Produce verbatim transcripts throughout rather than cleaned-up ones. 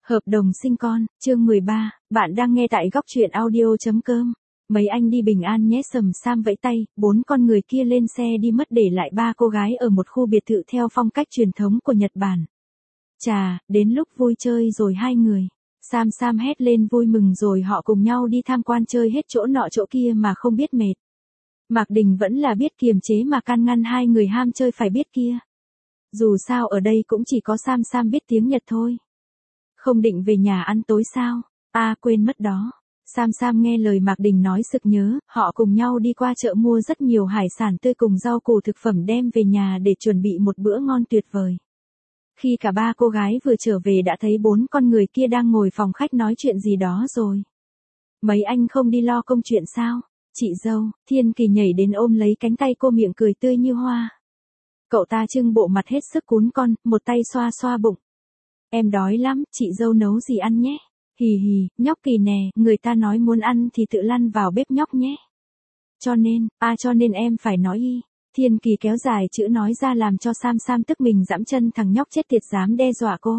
Hợp đồng sinh con, chương mười ba, bạn đang nghe tại góc truyện audio.com. Mấy anh đi bình an nhé. Sầm Sam vẫy tay, bốn con người kia lên xe đi mất để lại ba cô gái ở một khu biệt thự theo phong cách truyền thống của Nhật Bản. Chà, đến lúc vui chơi rồi hai người. Sam Sam hét lên vui mừng rồi họ cùng nhau đi tham quan chơi hết chỗ nọ chỗ kia mà không biết mệt. Mạc Đình vẫn là biết kiềm chế mà can ngăn hai người ham chơi phải biết kia. Dù sao ở đây cũng chỉ có Sam Sam biết tiếng Nhật thôi. Không định về nhà ăn tối sao? À quên mất đó. Sam Sam nghe lời Mạc Đình nói sực nhớ, họ cùng nhau đi qua chợ mua rất nhiều hải sản tươi cùng rau củ thực phẩm đem về nhà để chuẩn bị một bữa ngon tuyệt vời. Khi cả ba cô gái vừa trở về đã thấy bốn con người kia đang ngồi phòng khách nói chuyện gì đó rồi. Mấy anh không đi lo công chuyện sao? Chị dâu, Thiên Kỳ nhảy đến ôm lấy cánh tay cô miệng cười tươi như hoa. Cậu ta trưng bộ mặt hết sức cún con, một tay xoa xoa bụng. Em đói lắm, chị dâu nấu gì ăn nhé. Hì hì, nhóc Kỳ nè, người ta nói muốn ăn thì tự lăn vào bếp nhóc nhé. Cho nên, à cho nên em phải nói y. Thiên Kỳ kéo dài chữ nói ra làm cho Sam Sam tức mình giẫm chân thằng nhóc chết tiệt dám đe dọa cô.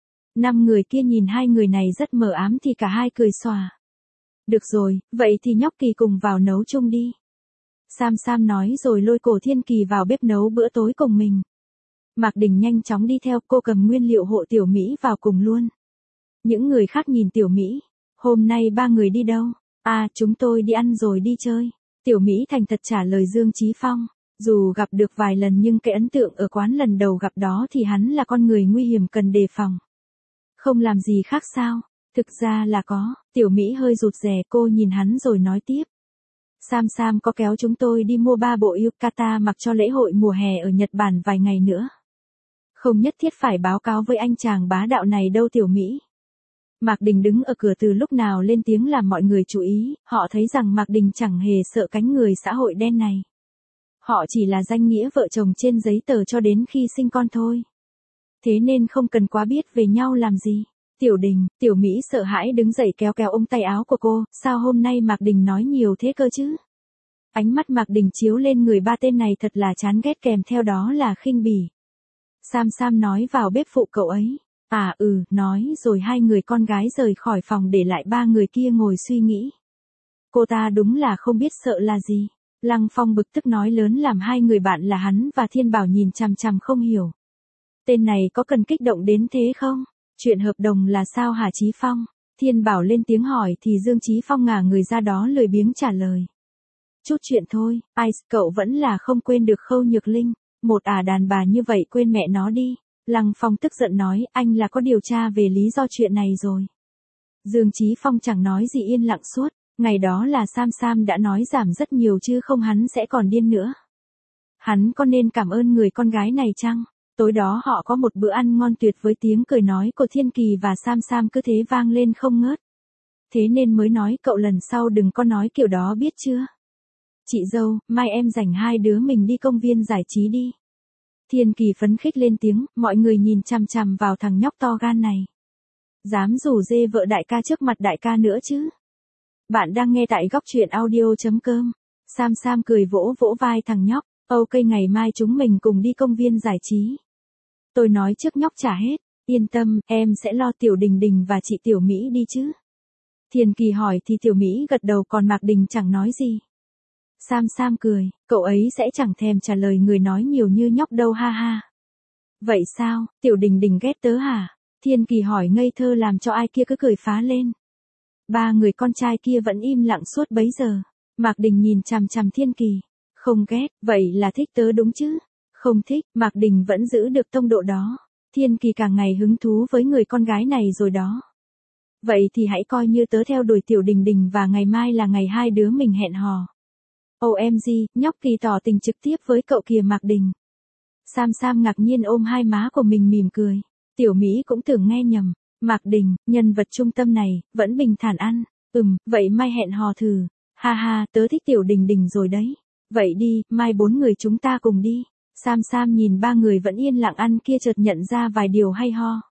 Năm người kia nhìn hai người này rất mờ ám thì cả hai cười xòa. Được rồi, vậy thì nhóc Kỳ cùng vào nấu chung đi. Sam Sam nói rồi lôi cổ Thiên Kỳ vào bếp nấu bữa tối cùng mình. Mạc Đình nhanh chóng đi theo, cô cầm nguyên liệu hộ Tiểu Mỹ vào cùng luôn. Những người khác nhìn Tiểu Mỹ. Hôm nay ba người đi đâu? À, chúng tôi đi ăn rồi đi chơi. Tiểu Mỹ thành thật trả lời Dương Chí Phong. Dù gặp được vài lần nhưng cái ấn tượng ở quán lần đầu gặp đó thì hắn là con người nguy hiểm cần đề phòng. Không làm gì khác sao? Thực ra là có. Tiểu Mỹ hơi rụt rè, cô nhìn hắn rồi nói tiếp. Sam Sam có kéo chúng tôi đi mua ba bộ yukata mặc cho lễ hội mùa hè ở Nhật Bản vài ngày nữa. Không nhất thiết phải báo cáo với anh chàng bá đạo này đâu Tiểu Mỹ. Mạc Đình đứng ở cửa từ lúc nào lên tiếng làm mọi người chú ý, họ thấy rằng Mạc Đình chẳng hề sợ cánh người xã hội đen này. Họ chỉ là danh nghĩa vợ chồng trên giấy tờ cho đến khi sinh con thôi. Thế nên không cần quá biết về nhau làm gì. Tiểu Đình, Tiểu Mỹ sợ hãi đứng dậy kéo kéo ống tay áo của cô, sao hôm nay Mạc Đình nói nhiều thế cơ chứ? Ánh mắt Mạc Đình chiếu lên người ba tên này thật là chán ghét kèm theo đó là khinh bỉ. Sam Sam nói vào bếp phụ cậu ấy. À ừ, nói rồi hai người con gái rời khỏi phòng để lại ba người kia ngồi suy nghĩ. Cô ta đúng là không biết sợ là gì. Lăng Phong bực tức nói lớn làm hai người bạn là hắn và Thiên Bảo nhìn chằm chằm không hiểu. Tên này có cần kích động đến thế không? Chuyện hợp đồng là sao hả Chí Phong? Thiên Bảo lên tiếng hỏi thì Dương Chí Phong ngả người ra đó lười biếng trả lời. Chút chuyện thôi, ai, cậu vẫn là không quên được Khâu Nhược Linh. Một ả đàn bà như vậy quên mẹ nó đi. Lăng Phong tức giận nói, anh là có điều tra về lý do chuyện này rồi. Dương Chí Phong chẳng nói gì yên lặng suốt. Ngày đó là Sam Sam đã nói giảm rất nhiều chứ không hắn sẽ còn điên nữa. Hắn có nên cảm ơn người con gái này chăng? Tối đó họ có một bữa ăn ngon tuyệt với tiếng cười nói của Thiên Kỳ và Sam Sam cứ thế vang lên không ngớt. Thế nên mới nói cậu lần sau đừng có nói kiểu đó biết chưa? Chị dâu, mai em rảnh hai đứa mình đi công viên giải trí đi. Thiên Kỳ phấn khích lên tiếng, mọi người nhìn chằm chằm vào thằng nhóc to gan này. Dám rủ dê vợ đại ca trước mặt đại ca nữa chứ? Bạn đang nghe tại góc truyện audio.com. Sam Sam cười vỗ vỗ vai thằng nhóc. Ok ngày mai chúng mình cùng đi công viên giải trí. Tôi nói trước nhóc trả hết. Yên tâm, em sẽ lo Tiểu Đình Đình và chị Tiểu Mỹ đi chứ. Thiên Kỳ hỏi thì Tiểu Mỹ gật đầu còn Mạc Đình chẳng nói gì. Sam Sam cười, cậu ấy sẽ chẳng thèm trả lời người nói nhiều như nhóc đâu ha ha. Vậy sao, Tiểu Đình Đình ghét tớ hả? Thiên Kỳ hỏi ngây thơ làm cho ai kia cứ cười phá lên. Ba người con trai kia vẫn im lặng suốt bấy giờ. Mạc Đình nhìn chằm chằm Thiên Kỳ. Không ghét, vậy là thích tớ đúng chứ? Không thích, Mạc Đình vẫn giữ được tông độ đó. Thiên Kỳ càng ngày hứng thú với người con gái này rồi đó. Vậy thì hãy coi như tớ theo đuổi Tiểu Đình Đình và ngày mai là ngày hai đứa mình hẹn hò. ô em giê, nhóc Kỳ tỏ tình trực tiếp với cậu kìa Mạc Đình. Sam Sam ngạc nhiên ôm hai má của mình mỉm cười. Tiểu Mỹ cũng tưởng nghe nhầm. Mạc Đình, nhân vật trung tâm này, vẫn bình thản ăn. Ừm, vậy mai hẹn hò thử. Ha ha, tớ thích Tiểu Đình Đình rồi đấy. Vậy đi, mai bốn người chúng ta cùng đi. Sam Sam nhìn ba người vẫn yên lặng ăn kia chợt nhận ra vài điều hay ho.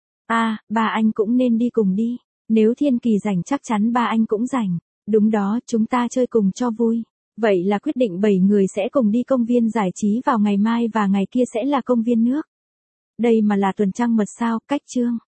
À, ba anh cũng nên đi cùng đi. Nếu Thiên Kỳ rảnh chắc chắn ba anh cũng rảnh. Đúng đó, chúng ta chơi cùng cho vui. Vậy là quyết định bảy người sẽ cùng đi công viên giải trí vào ngày mai và ngày kia sẽ là công viên nước. Đây mà là tuần trăng mật sao, cách chương.